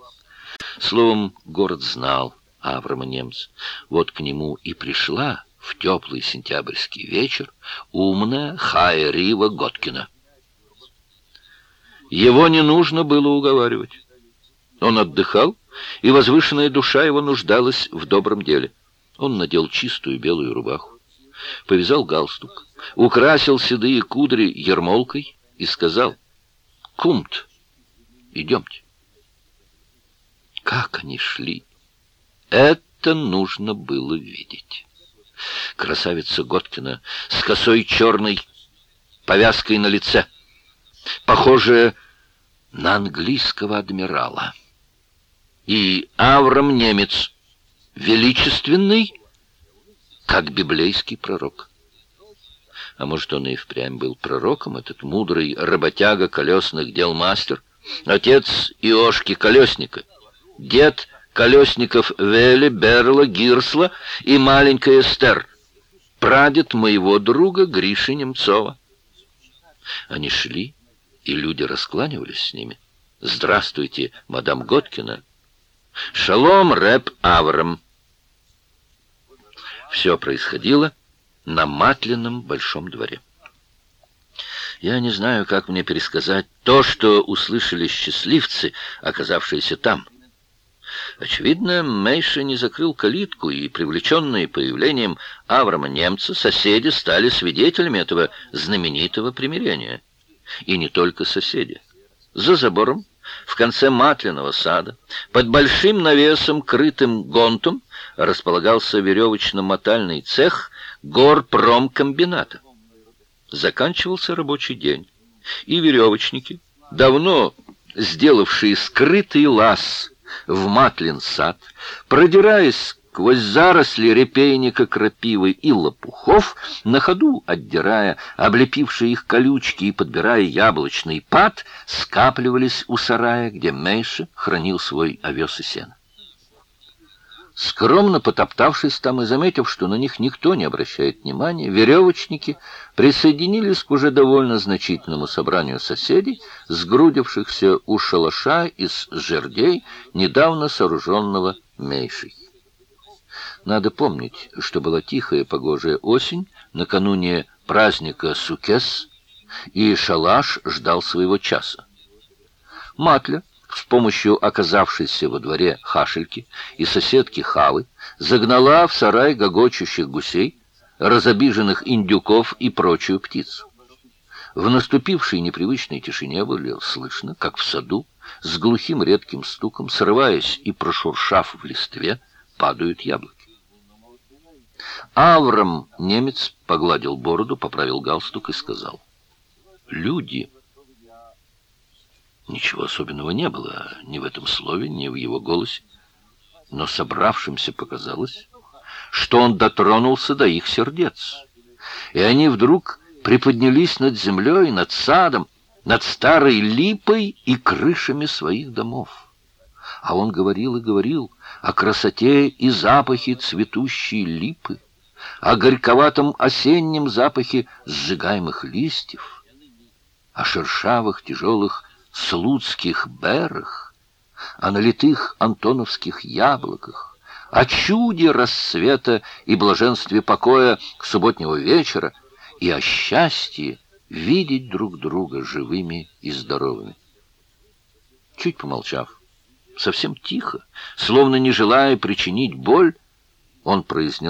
Словом, город знал Аврама Немца. Вот к нему и пришла в теплый сентябрьский вечер умная Хайрива Готкина. Его не нужно было уговаривать. Он отдыхал, и возвышенная душа его нуждалась в добром деле. Он надел чистую белую рубаху, повязал галстук, украсил седые кудри ермолкой и сказал: «Кумт, идемте». Как они шли! Это нужно было видеть. Красавица Готкина с косой черной повязкой на лице, похожая на английского адмирала. И Аврам Немец, величественный, как библейский пророк. А может, он и впрямь был пророком, этот мудрый работяга колесных дел мастер, отец Иошки Колесника, дед Колесников Вели, Берла, Гирсла и маленькая Эстер, прадед моего друга Гриши Немцова. Они шли, и люди раскланивались с ними. «Здравствуйте, мадам Готкина! Шалом, рэп Аврам!» Все происходило на Матляном большом дворе. Я не знаю, как мне пересказать то, что услышали счастливцы, оказавшиеся там. Очевидно, Мейша не закрыл калитку, и, привлеченные появлением Аврама Немца, соседи стали свидетелями этого знаменитого примирения. И не только соседи. За забором, в конце Матляного сада, под большим навесом, крытым гонтом, располагался веревочно-мотальный цех горпромкомбината. Заканчивался рабочий день, и веревочники, давно сделавшие скрытый лаз в Матлин сад, продираясь сквозь заросли репейника, крапивы и лопухов, на ходу отдирая облепившие их колючки и подбирая яблочный пад, скапливались у сарая, где Мейша хранил свой овес и сено. Скромно потоптавшись там и заметив, что на них никто не обращает внимания, веревочники присоединились к уже довольно значительному собранию соседей, сгрудившихся у шалаша из жердей, недавно сооруженного Мейшей. Надо помнить, что была тихая погожая осень, накануне праздника Сукес, и шалаш ждал своего часа. Матля с помощью оказавшейся во дворе Хашельки и соседки Хавы загнала в сарай гогочущих гусей, разобиженных индюков и прочую птицу. В наступившей непривычной тишине было слышно, как в саду, с глухим редким стуком, срываясь и прошуршав в листве, падают яблоки. Аврам Немец погладил бороду, поправил галстук и сказал: «Люди». Ничего особенного не было ни в этом слове, ни в его голосе, но собравшимся показалось, что он дотронулся до их сердец, и они вдруг приподнялись над землей, над садом, над старой липой и крышами своих домов. А он говорил и говорил о красоте и запахе цветущей липы, о горьковатом осеннем запахе сжигаемых листьев, о шершавых тяжелых слуцких берах, о налитых антоновских яблоках, о чуде рассвета и блаженстве покоя субботнего вечера и о счастье видеть друг друга живыми и здоровыми. Чуть помолчав, совсем тихо, словно не желая причинить боль, он произнес: